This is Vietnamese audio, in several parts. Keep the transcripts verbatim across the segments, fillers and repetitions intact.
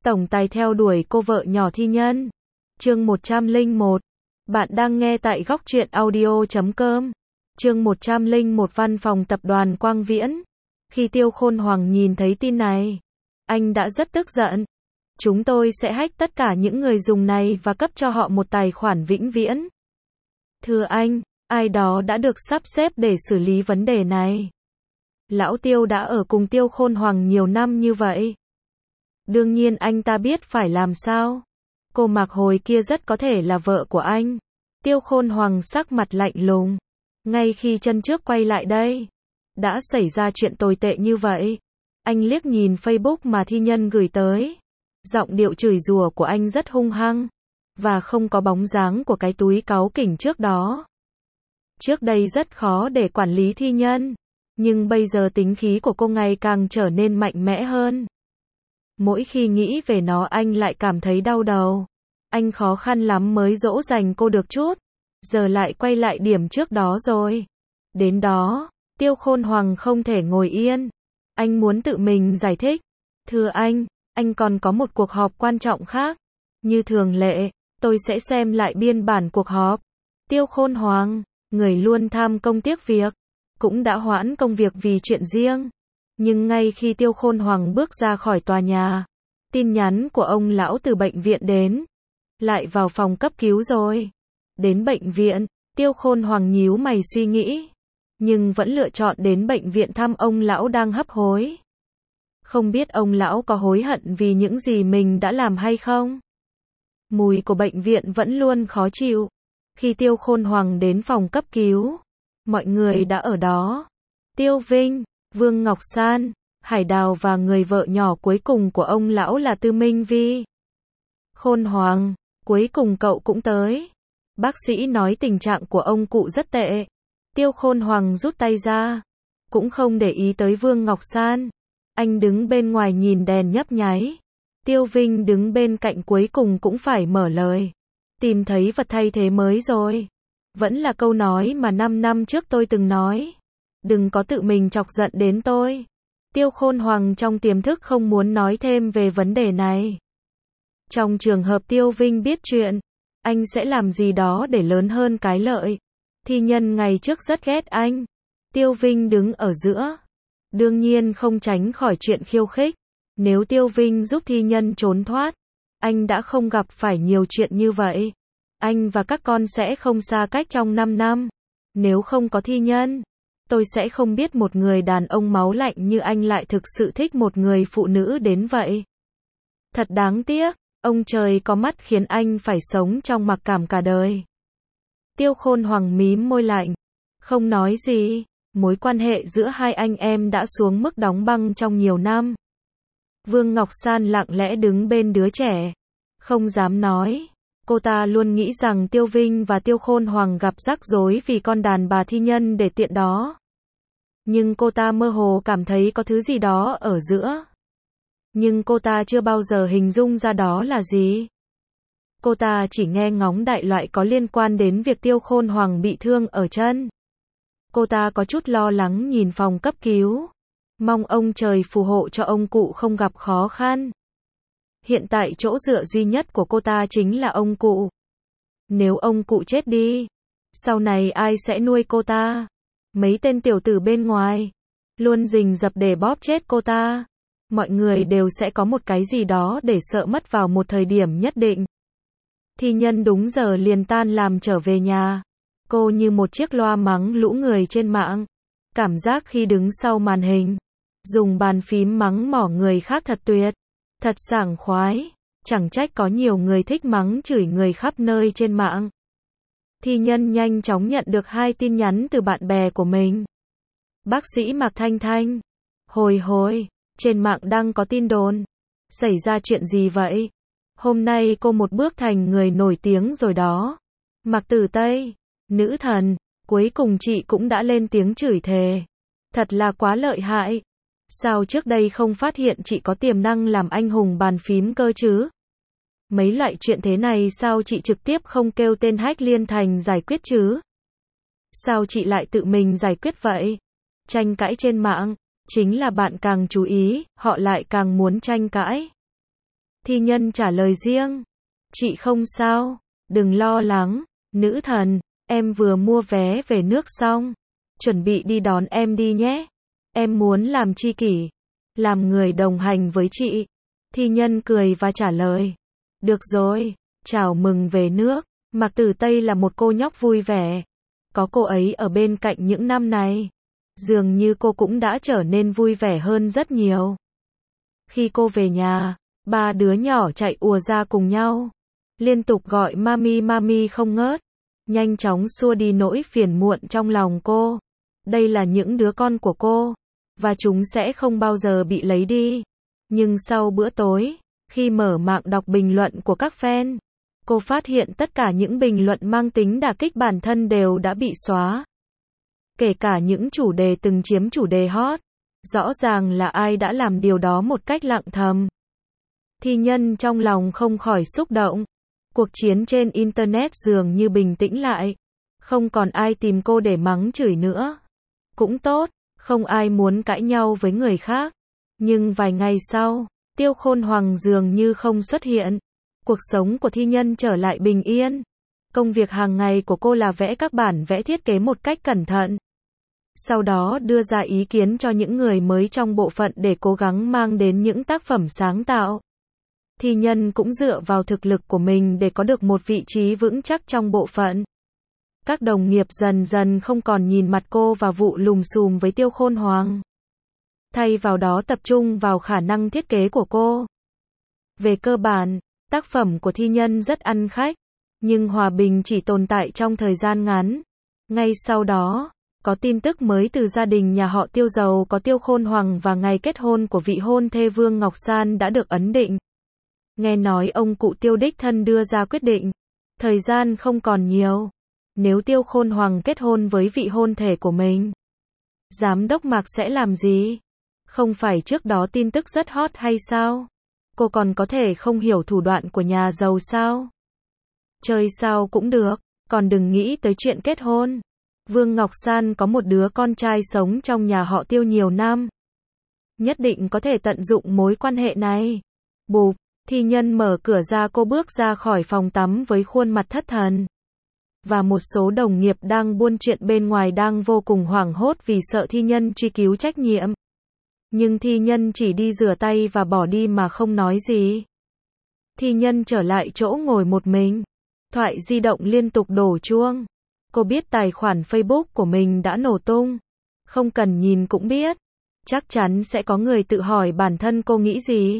tổng tài theo đuổi cô vợ nhỏ thi nhân. Chương một trăm lẻ một. Bạn đang nghe tại góc truyện audio chấm com. Chương một trăm lẻ một. Văn phòng tập đoàn Quang Viễn. Khi Tiêu Khôn Hoàng nhìn thấy tin này, anh đã rất tức giận. Chúng tôi sẽ hack tất cả những người dùng này và cấp cho họ một tài khoản vĩnh viễn. Thưa anh, ai đó đã được sắp xếp để xử lý vấn đề này. Lão Tiêu đã ở cùng Tiêu Khôn Hoàng nhiều năm như vậy. Đương nhiên anh ta biết phải làm sao. Cô Mạc Hồi kia rất có thể là vợ của anh. Tiêu Khôn Hoàng sắc mặt lạnh lùng. Ngay khi chân trước quay lại đây, đã xảy ra chuyện tồi tệ như vậy. Anh liếc nhìn Facebook mà thi nhân gửi tới. Giọng điệu chửi rủa của anh rất hung hăng, và không có bóng dáng của cái túi cáu kỉnh trước đó. Trước đây rất khó để quản lý thi nhân, nhưng bây giờ tính khí của cô ngày càng trở nên mạnh mẽ hơn. Mỗi khi nghĩ về nó anh lại cảm thấy đau đầu. Anh khó khăn lắm mới dỗ dành cô được chút, giờ lại quay lại điểm trước đó rồi. Đến đó, Tiêu Khôn Hoàng không thể ngồi yên. Anh muốn tự mình giải thích. Thưa anh, anh còn có một cuộc họp quan trọng khác. Như thường lệ, tôi sẽ xem lại biên bản cuộc họp. Tiêu Khôn Hoàng, người luôn tham công tiếc việc, cũng đã hoãn công việc vì chuyện riêng. Nhưng ngay khi Tiêu Khôn Hoàng bước ra khỏi tòa nhà, tin nhắn của ông lão từ bệnh viện đến. Lại vào phòng cấp cứu rồi. Đến bệnh viện, Tiêu Khôn Hoàng nhíu mày suy nghĩ, nhưng vẫn lựa chọn đến bệnh viện thăm ông lão đang hấp hối. Không biết ông lão có hối hận vì những gì mình đã làm hay không? Mùi của bệnh viện vẫn luôn khó chịu. Khi Tiêu Khôn Hoàng đến phòng cấp cứu, mọi người đã ở đó. Tiêu Vinh, Vương Ngọc San, Hải Đào và người vợ nhỏ cuối cùng của ông lão là Tư Minh Vi. Khôn Hoàng, cuối cùng cậu cũng tới. Bác sĩ nói tình trạng của ông cụ rất tệ. Tiêu Khôn Hoàng rút tay ra, cũng không để ý tới Vương Ngọc San. Anh đứng bên ngoài nhìn đèn nhấp nháy. Tiêu Vinh đứng bên cạnh cuối cùng cũng phải mở lời. Tìm thấy vật thay thế mới rồi. Vẫn là câu nói mà năm năm trước tôi từng nói. Đừng có tự mình chọc giận đến tôi. Tiêu Khôn Hoàng trong tiềm thức không muốn nói thêm về vấn đề này. Trong trường hợp Tiêu Vinh biết chuyện, anh sẽ làm gì đó để lớn hơn cái lợi. Thi nhân ngày trước rất ghét anh. Tiêu Vinh đứng ở giữa. Đương nhiên không tránh khỏi chuyện khiêu khích. Nếu Tiêu Vinh giúp thi nhân trốn thoát, anh đã không gặp phải nhiều chuyện như vậy. Anh và các con sẽ không xa cách trong năm năm. Nếu không có thi nhân, tôi sẽ không biết một người đàn ông máu lạnh như anh lại thực sự thích một người phụ nữ đến vậy. Thật đáng tiếc, ông trời có mắt khiến anh phải sống trong mặc cảm cả đời. Tiêu Khôn Hoàng mím môi lạnh, không nói gì. Mối quan hệ giữa hai anh em đã xuống mức đóng băng trong nhiều năm. Vương Ngọc San lặng lẽ đứng bên đứa trẻ, không dám nói. Cô ta luôn nghĩ rằng Tiêu Vinh và Tiêu Khôn Hoàng gặp rắc rối vì con đàn bà thi nhân để tiện đó. Nhưng cô ta mơ hồ cảm thấy có thứ gì đó ở giữa. Nhưng cô ta chưa bao giờ hình dung ra đó là gì. Cô ta chỉ nghe ngóng đại loại có liên quan đến việc Tiêu Khôn Hoàng bị thương ở chân. Cô ta có chút lo lắng nhìn phòng cấp cứu. Mong ông trời phù hộ cho ông cụ không gặp khó khăn. Hiện tại chỗ dựa duy nhất của cô ta chính là ông cụ. Nếu ông cụ chết đi, sau này ai sẽ nuôi cô ta? Mấy tên tiểu tử bên ngoài luôn rình rập để bóp chết cô ta. Mọi người đều sẽ có một cái gì đó để sợ mất vào một thời điểm nhất định. Thi nhân đúng giờ liền tan làm trở về nhà. Cô như một chiếc loa mắng lũ người trên mạng. Cảm giác khi đứng sau màn hình, dùng bàn phím mắng mỏ người khác thật tuyệt, thật sảng khoái. Chẳng trách có nhiều người thích mắng chửi người khắp nơi trên mạng. Thi nhân nhanh chóng nhận được hai tin nhắn từ bạn bè của mình. Bác sĩ Mạc Thanh Thanh. Hồi hồi, trên mạng đang có tin đồn. Xảy ra chuyện gì vậy? Hôm nay cô một bước thành người nổi tiếng rồi đó. Mạc Tử Tây, nữ thần, cuối cùng chị cũng đã lên tiếng chửi thề. Thật là quá lợi hại. Sao trước đây không phát hiện chị có tiềm năng làm anh hùng bàn phím cơ chứ? Mấy loại chuyện thế này sao chị trực tiếp không kêu tên hack liên thành giải quyết chứ? Sao chị lại tự mình giải quyết vậy? Tranh cãi trên mạng, chính là bạn càng chú ý, họ lại càng muốn tranh cãi. Thi Nhân trả lời riêng. Chị không sao, đừng lo lắng, nữ thần, em vừa mua vé về nước xong, chuẩn bị đi đón em đi nhé. Em muốn làm tri kỷ, làm người đồng hành với chị. Thi Nhân cười và trả lời. Được rồi, chào mừng về nước. Mạc Tử Tây là một cô nhóc vui vẻ. Có cô ấy ở bên cạnh những năm này, dường như cô cũng đã trở nên vui vẻ hơn rất nhiều. Khi cô về nhà, ba đứa nhỏ chạy ùa ra cùng nhau, liên tục gọi mami mami không ngớt, nhanh chóng xua đi nỗi phiền muộn trong lòng cô. Đây là những đứa con của cô, và chúng sẽ không bao giờ bị lấy đi. Nhưng sau bữa tối, khi mở mạng đọc bình luận của các fan, cô phát hiện tất cả những bình luận mang tính đả kích bản thân đều đã bị xóa. Kể cả những chủ đề từng chiếm chủ đề hot. Rõ ràng là ai đã làm điều đó một cách lặng thầm. Thi Nhân trong lòng không khỏi xúc động. Cuộc chiến trên Internet dường như bình tĩnh lại. Không còn ai tìm cô để mắng chửi nữa. Cũng tốt, không ai muốn cãi nhau với người khác. Nhưng vài ngày sau, Tiêu Khôn Hoàng dường như không xuất hiện. Cuộc sống của Thi Nhân trở lại bình yên. Công việc hàng ngày của cô là vẽ các bản vẽ thiết kế một cách cẩn thận. Sau đó đưa ra ý kiến cho những người mới trong bộ phận để cố gắng mang đến những tác phẩm sáng tạo. Thi Nhân cũng dựa vào thực lực của mình để có được một vị trí vững chắc trong bộ phận. Các đồng nghiệp dần dần không còn nhìn mặt cô và vụ lùm xùm với Tiêu Khôn Hoàng. Thay vào đó tập trung vào khả năng thiết kế của cô. Về cơ bản, tác phẩm của Thi Nhân rất ăn khách, nhưng hòa bình chỉ tồn tại trong thời gian ngắn. Ngay sau đó, có tin tức mới từ gia đình nhà họ Tiêu giàu có Tiêu Khôn Hoàng và ngày kết hôn của vị hôn thê Vương Ngọc San đã được ấn định. Nghe nói ông cụ Tiêu đích thân đưa ra quyết định. Thời gian không còn nhiều. Nếu Tiêu Khôn Hoàng kết hôn với vị hôn thê của mình, Giám đốc Mạc sẽ làm gì? Không phải trước đó tin tức rất hot hay sao? Cô còn có thể không hiểu thủ đoạn của nhà giàu sao? Chơi sao cũng được, còn đừng nghĩ tới chuyện kết hôn. Vương Ngọc San có một đứa con trai sống trong nhà họ Tiêu nhiều năm. Nhất định có thể tận dụng mối quan hệ này. Bụp, Thi Nhân mở cửa ra, cô bước ra khỏi phòng tắm với khuôn mặt thất thần. Và một số đồng nghiệp đang buôn chuyện bên ngoài đang vô cùng hoảng hốt vì sợ Thi Nhân truy cứu trách nhiệm. Nhưng Thi Nhân chỉ đi rửa tay và bỏ đi mà không nói gì. Thi Nhân trở lại chỗ ngồi một mình. Thoại di động liên tục đổ chuông. Cô biết tài khoản Facebook của mình đã nổ tung. Không cần nhìn cũng biết. Chắc chắn sẽ có người tự hỏi bản thân cô nghĩ gì.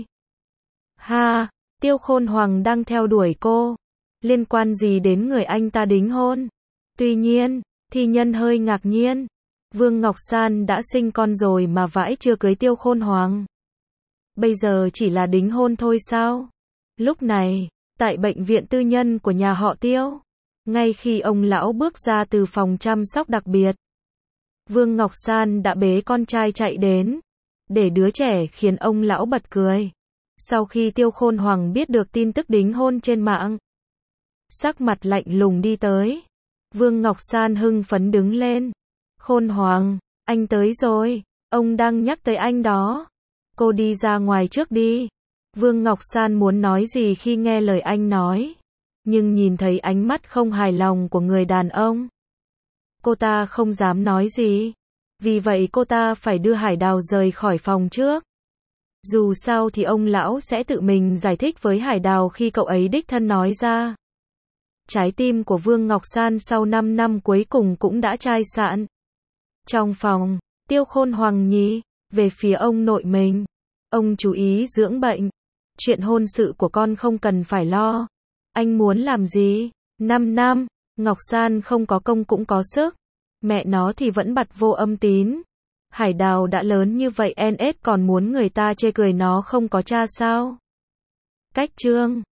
Ha, Tiêu Khôn Hoàng đang theo đuổi cô. Liên quan gì đến người anh ta đính hôn? Tuy nhiên, Thi Nhân hơi ngạc nhiên. Vương Ngọc San đã sinh con rồi mà vãi chưa cưới Tiêu Khôn Hoàng. Bây giờ chỉ là đính hôn thôi sao? Lúc này, tại bệnh viện tư nhân của nhà họ Tiêu, ngay khi ông lão bước ra từ phòng chăm sóc đặc biệt, Vương Ngọc San đã bế con trai chạy đến. Để đứa trẻ khiến ông lão bật cười. Sau khi Tiêu Khôn Hoàng biết được tin tức đính hôn trên mạng, sắc mặt lạnh lùng đi tới. Vương Ngọc San hưng phấn đứng lên. Khôn Hoàng, anh tới rồi, ông đang nhắc tới anh đó. Cô đi ra ngoài trước đi. Vương Ngọc San muốn nói gì khi nghe lời anh nói, nhưng nhìn thấy ánh mắt không hài lòng của người đàn ông, cô ta không dám nói gì. Vì vậy cô ta phải đưa Hải Đào rời khỏi phòng trước. Dù sao thì ông lão sẽ tự mình giải thích với Hải Đào khi cậu ấy đích thân nói ra. Trái tim của Vương Ngọc San sau năm năm cuối cùng cũng đã chai sạn. Trong phòng, Tiêu Khôn Hoàng nhí về phía ông nội mình. Ông chú ý dưỡng bệnh. Chuyện hôn sự của con không cần phải lo. Anh muốn làm gì? Năm năm, Ngọc San không có công cũng có sức. Mẹ nó thì vẫn bặt vô âm tín. Hải Đào đã lớn như vậy en ét còn muốn người ta chê cười nó không có cha sao? Cách chương